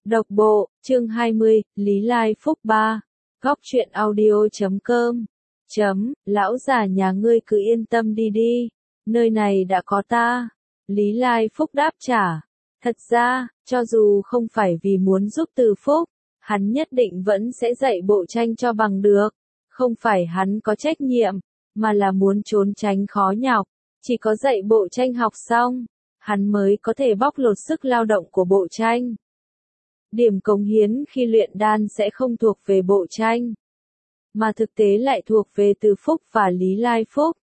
Độc bộ, chương 20, Lý Lai Phúc 3. Góc truyện audio.com. Lão già nhà ngươi cứ yên tâm đi đi, nơi này đã có ta. Lý Lai Phúc đáp trả. Thật ra, cho dù không phải vì muốn giúp Từ Phúc, hắn nhất định vẫn sẽ dạy bộ tranh cho bằng được. Không phải hắn có trách nhiệm, mà là muốn trốn tránh khó nhọc. Chỉ có dạy bộ tranh học xong, hắn mới có thể bóc lột sức lao động của bộ tranh. Điểm cống hiến khi luyện đan sẽ không thuộc về bộ tranh, mà thực tế lại thuộc về Từ Phúc và Lý Lai Phúc.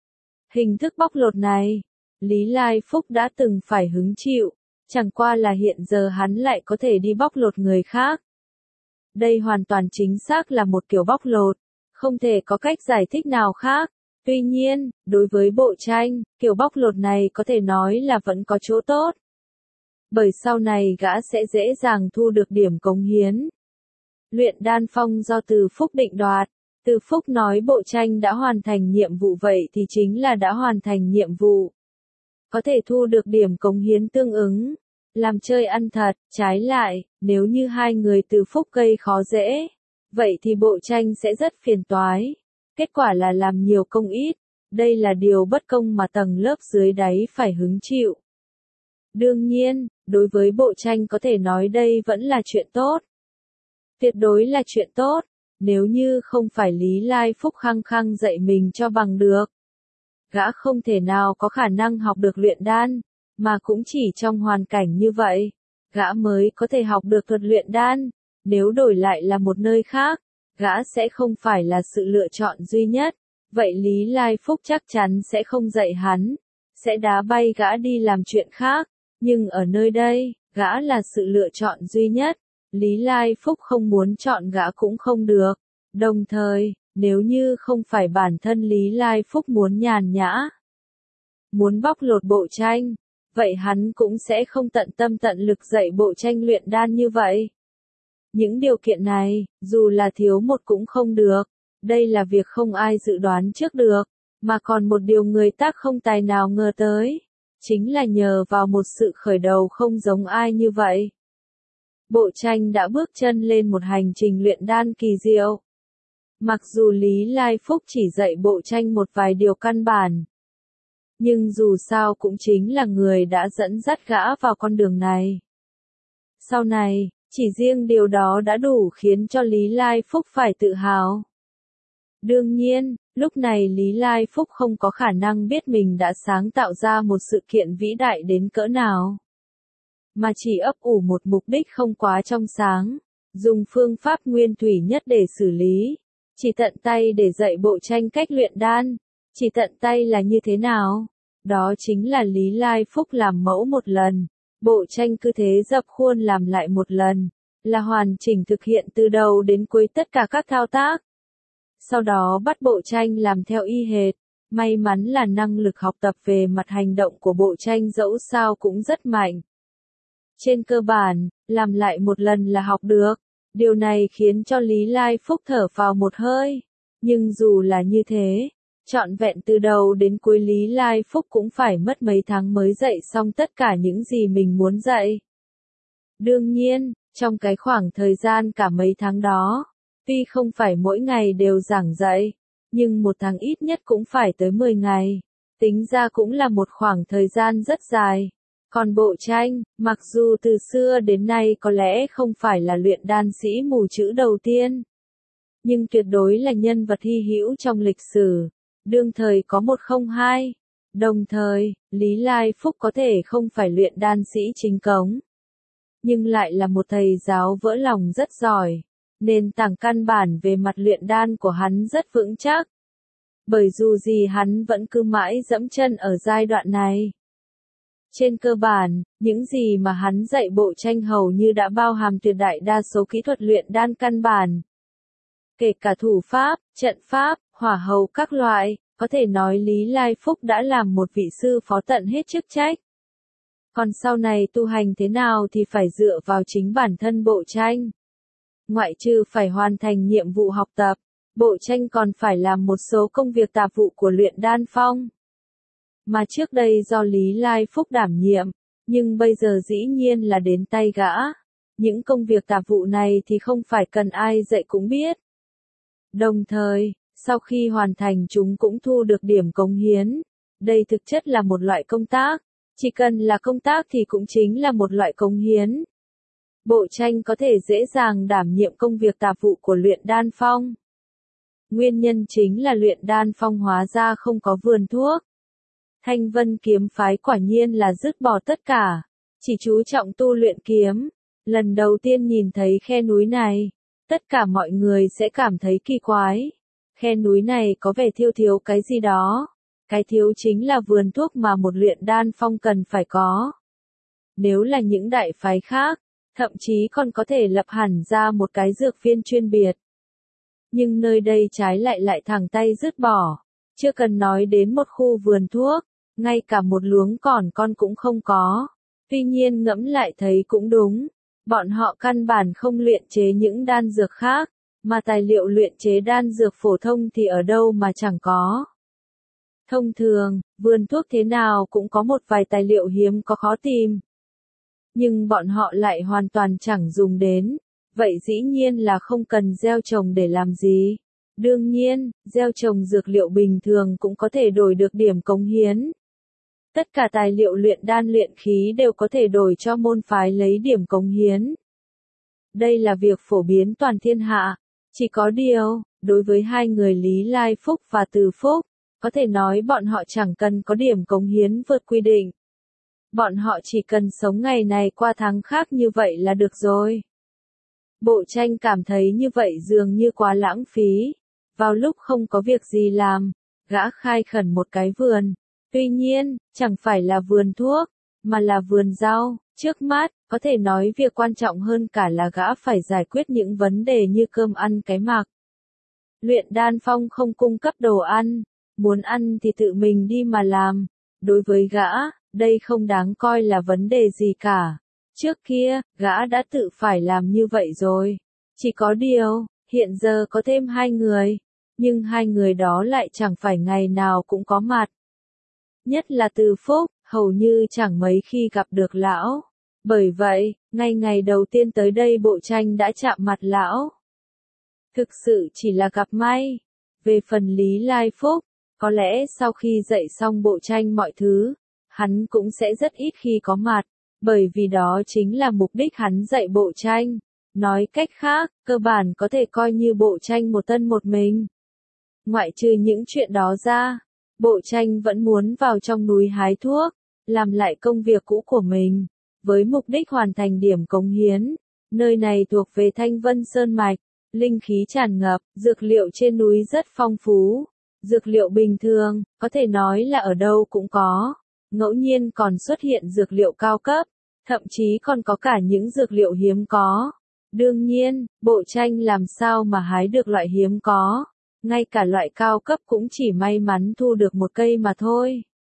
Hình thức bóc lột này, Lý Lai Phúc đã từng phải hứng chịu, chẳng qua là hiện giờ hắn lại có thể đi bóc lột người khác. Đây hoàn toàn chính xác là một kiểu bóc lột, không thể có cách giải thích nào khác. Tuy nhiên, đối với bộ tranh, kiểu bóc lột này có thể nói là vẫn có chỗ tốt. Bởi sau này gã sẽ dễ dàng thu được điểm cống hiến. Luyện đan phong do Từ Phúc định đoạt. Từ Phúc nói bộ tranh đã hoàn thành nhiệm vụ vậy thì chính là đã hoàn thành nhiệm vụ. Có thể thu được điểm cống hiến tương ứng. Làm chơi ăn thật, trái lại, nếu như hai người Từ Phúc gây khó dễ, vậy thì bộ tranh sẽ rất phiền toái. Kết quả là làm nhiều công ít. Đây là điều bất công mà tầng lớp dưới đáy phải hứng chịu. Đương nhiên, đối với bộ tranh có thể nói đây vẫn là chuyện tốt. Tuyệt đối là chuyện tốt, nếu như không phải Lý Lai Phúc khăng khăng dạy mình cho bằng được. Gã không thể nào có khả năng học được luyện đan, mà cũng chỉ trong hoàn cảnh như vậy, gã mới có thể học được thuật luyện đan. Nếu đổi lại là một nơi khác, gã sẽ không phải là sự lựa chọn duy nhất, vậy Lý Lai Phúc chắc chắn sẽ không dạy hắn, sẽ đá bay gã đi làm chuyện khác. Nhưng ở nơi đây, gã là sự lựa chọn duy nhất, Lý Lai Phúc không muốn chọn gã cũng không được. Đồng thời, nếu như không phải bản thân Lý Lai Phúc muốn nhàn nhã, muốn bóc lột bộ tranh, vậy hắn cũng sẽ không tận tâm tận lực dạy bộ tranh luyện đan như vậy. Những điều kiện này, dù là thiếu một cũng không được, đây là việc không ai dự đoán trước được, mà còn một điều người tác không tài nào ngờ tới. Chính là nhờ vào một sự khởi đầu không giống ai như vậy. Bộ tranh đã bước chân lên một hành trình luyện đan kỳ diệu. Mặc dù Lý Lai Phúc chỉ dạy bộ tranh một vài điều căn bản, nhưng dù sao cũng chính là người đã dẫn dắt gã vào con đường này. Sau này, chỉ riêng điều đó đã đủ khiến cho Lý Lai Phúc phải tự hào. Đương nhiên, lúc này Lý Lai Phúc không có khả năng biết mình đã sáng tạo ra một sự kiện vĩ đại đến cỡ nào, mà chỉ ấp ủ một mục đích không quá trong sáng, dùng phương pháp nguyên thủy nhất để xử lý, chỉ tận tay để dạy bộ tranh cách luyện đan. Chỉ tận tay là như thế nào? Đó chính là Lý Lai Phúc làm mẫu một lần, bộ tranh cứ thế dập khuôn làm lại một lần, là hoàn chỉnh thực hiện từ đầu đến cuối tất cả các thao tác. Sau đó bắt bộ tranh làm theo y hệt. May mắn là năng lực học tập về mặt hành động của bộ tranh dẫu sao cũng rất mạnh. Trên cơ bản, làm lại một lần là học được. Điều này khiến cho Lý Lai Phúc thở phào một hơi. Nhưng dù là như thế, trọn vẹn từ đầu đến cuối Lý Lai Phúc cũng phải mất mấy tháng mới dạy xong tất cả những gì mình muốn dạy. Đương nhiên, trong cái khoảng thời gian cả mấy tháng đó, tuy không phải mỗi ngày đều giảng dạy, nhưng một tháng ít nhất cũng phải tới 10 ngày. Tính ra cũng là một khoảng thời gian rất dài. Còn bộ tranh, mặc dù từ xưa đến nay có lẽ không phải là luyện đan sĩ mù chữ đầu tiên, nhưng tuyệt đối là nhân vật hy hữu trong lịch sử. Đương thời có 102. Đồng thời, Lý Lai Phúc có thể không phải luyện đan sĩ chính cống, nhưng lại là một thầy giáo vỡ lòng rất giỏi. Nền tảng căn bản về mặt luyện đan của hắn rất vững chắc. Bởi dù gì hắn vẫn cứ mãi dẫm chân ở giai đoạn này. Trên cơ bản, những gì mà hắn dạy bộ tranh hầu như đã bao hàm tuyệt đại đa số kỹ thuật luyện đan căn bản. Kể cả thủ pháp, trận pháp, hỏa hầu các loại, có thể nói Lý Lai Phúc đã làm một vị sư phó tận hết chức trách. Còn sau này tu hành thế nào thì phải dựa vào chính bản thân bộ tranh. Ngoại trừ phải hoàn thành nhiệm vụ học tập, bộ tranh còn phải làm một số công việc tạp vụ của luyện đan phong. Mà trước đây do Lý Lai Phúc đảm nhiệm, nhưng bây giờ dĩ nhiên là đến tay gã. những công việc tạp vụ này thì không phải cần ai dạy cũng biết. Đồng thời, sau khi hoàn thành chúng cũng thu được điểm cống hiến. Đây thực chất là một loại công tác. Chỉ cần là công tác thì cũng chính là một loại cống hiến. Bộ tranh có thể dễ dàng đảm nhiệm công việc tạp vụ của luyện đan phong. Nguyên nhân chính là luyện đan phong hóa ra không có vườn thuốc. Thanh Vân kiếm phái quả nhiên là dứt bỏ tất cả, chỉ chú trọng tu luyện kiếm. Lần đầu tiên nhìn thấy khe núi này, tất cả mọi người sẽ cảm thấy kỳ quái. Khe núi này có vẻ thiếu cái gì đó. Cái thiếu chính là vườn thuốc mà một luyện đan phong cần phải có. Nếu là những đại phái khác, thậm chí còn có thể lập hẳn ra một cái dược viên chuyên biệt. Nhưng nơi đây trái lại thẳng tay dứt bỏ. Chưa cần nói đến một khu vườn thuốc, ngay cả một luống con cũng không có. Tuy nhiên ngẫm lại thấy cũng đúng. Bọn họ căn bản không luyện chế những đan dược khác, mà tài liệu luyện chế đan dược phổ thông thì ở đâu mà chẳng có. Thông thường, vườn thuốc thế nào cũng có một vài tài liệu hiếm có khó tìm. Nhưng bọn họ lại hoàn toàn chẳng dùng đến. Vậy dĩ nhiên là không cần gieo trồng để làm gì. Đương nhiên, gieo trồng dược liệu bình thường cũng có thể đổi được điểm cống hiến. Tất cả tài liệu luyện đan luyện khí đều có thể đổi cho môn phái lấy điểm cống hiến. Đây là việc phổ biến toàn thiên hạ. Chỉ có điều, đối với hai người Lý Lai Phúc và Từ Phúc, có thể nói bọn họ chẳng cần có điểm cống hiến vượt quy định. Bọn họ chỉ cần sống ngày này qua tháng khác như vậy là được rồi. Bộ tranh cảm thấy như vậy dường như quá lãng phí. Vào lúc không có việc gì làm, gã khai khẩn một cái vườn. Tuy nhiên, chẳng phải là vườn thuốc, mà là vườn rau. Trước mắt, có thể nói việc quan trọng hơn cả là gã phải giải quyết những vấn đề như cơm ăn cái mặc. Luyện đan phong không cung cấp đồ ăn, muốn ăn thì tự mình đi mà làm. Đối với gã, đây không đáng coi là vấn đề gì cả. Trước kia, gã đã tự phải làm như vậy rồi. Chỉ có điều, hiện giờ có thêm hai người, nhưng hai người đó lại chẳng phải ngày nào cũng có mặt. Nhất là Từ Phúc, hầu như chẳng mấy khi gặp được lão. Bởi vậy, ngay ngày đầu tiên tới đây bộ tranh đã chạm mặt lão. Thực sự chỉ là gặp may. Về phần Lý Lai Phúc, có lẽ sau khi dạy xong bộ tranh mọi thứ, hắn cũng sẽ rất ít khi có mặt, bởi vì đó chính là mục đích hắn dạy bộ tranh. Nói cách khác, cơ bản có thể coi như bộ tranh một thân một mình. Ngoại trừ những chuyện đó ra, bộ tranh vẫn muốn vào trong núi hái thuốc, làm lại công việc cũ của mình, với mục đích hoàn thành điểm cống hiến. Nơi này thuộc về Thanh Vân Sơn Mạch, linh khí tràn ngập, dược liệu trên núi rất phong phú. Dược liệu bình thường, có thể nói là ở đâu cũng có. Ngẫu nhiên còn xuất hiện dược liệu cao cấp, thậm chí còn có cả những dược liệu hiếm có. Đương nhiên, bộ tranh làm sao mà hái được loại hiếm có. Ngay cả loại cao cấp cũng chỉ may mắn thu được một cây mà thôi.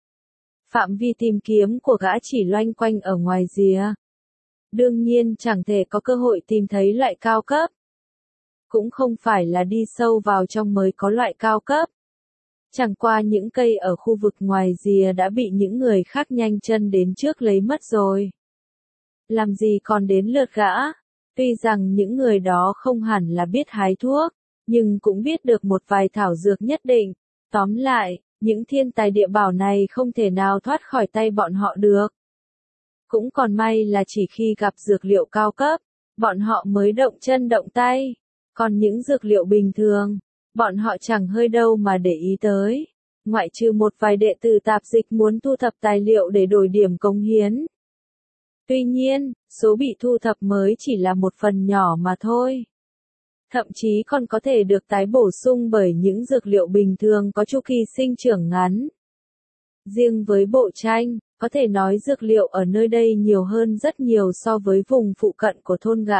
Phạm vi tìm kiếm của gã chỉ loanh quanh ở ngoài rìa. Đương nhiên chẳng thể có cơ hội tìm thấy loại cao cấp. Cũng không phải là đi sâu vào trong mới có loại cao cấp. Chẳng qua những cây ở khu vực ngoài rìa đã bị những người khác nhanh chân đến trước lấy mất rồi. Làm gì còn đến lượt gã? Tuy rằng những người đó không hẳn là biết hái thuốc, nhưng cũng biết được một vài thảo dược nhất định. Tóm lại, những thiên tài địa bảo này không thể nào thoát khỏi tay bọn họ được. Cũng còn may là chỉ khi gặp dược liệu cao cấp, bọn họ mới động chân động tay. Còn những dược liệu bình thường, bọn họ chẳng hơi đâu mà để ý tới. Ngoại trừ một vài đệ tử tạp dịch muốn thu thập tài liệu để đổi điểm cống hiến. Tuy nhiên, số bị thu thập mới chỉ là một phần nhỏ mà thôi. Thậm chí còn có thể được tái bổ sung bởi những dược liệu bình thường có chu kỳ sinh trưởng ngắn. Riêng với bộ tranh, có thể nói dược liệu ở nơi đây nhiều hơn rất nhiều so với vùng phụ cận của thôn gã.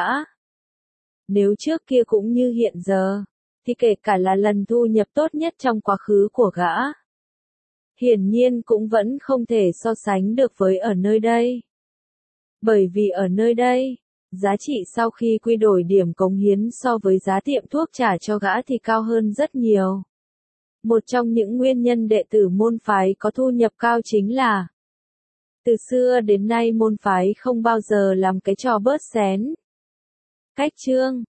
Nếu trước kia cũng như hiện giờ, thì kể cả là lần thu nhập tốt nhất trong quá khứ của gã, hiển nhiên cũng vẫn không thể so sánh được với ở nơi đây. Bởi vì ở nơi đây, giá trị sau khi quy đổi điểm cống hiến so với giá tiệm thuốc trả cho gã thì cao hơn rất nhiều. Một trong những nguyên nhân đệ tử môn phái có thu nhập cao chính là từ xưa đến nay môn phái không bao giờ làm cái trò bớt xén. Cách chương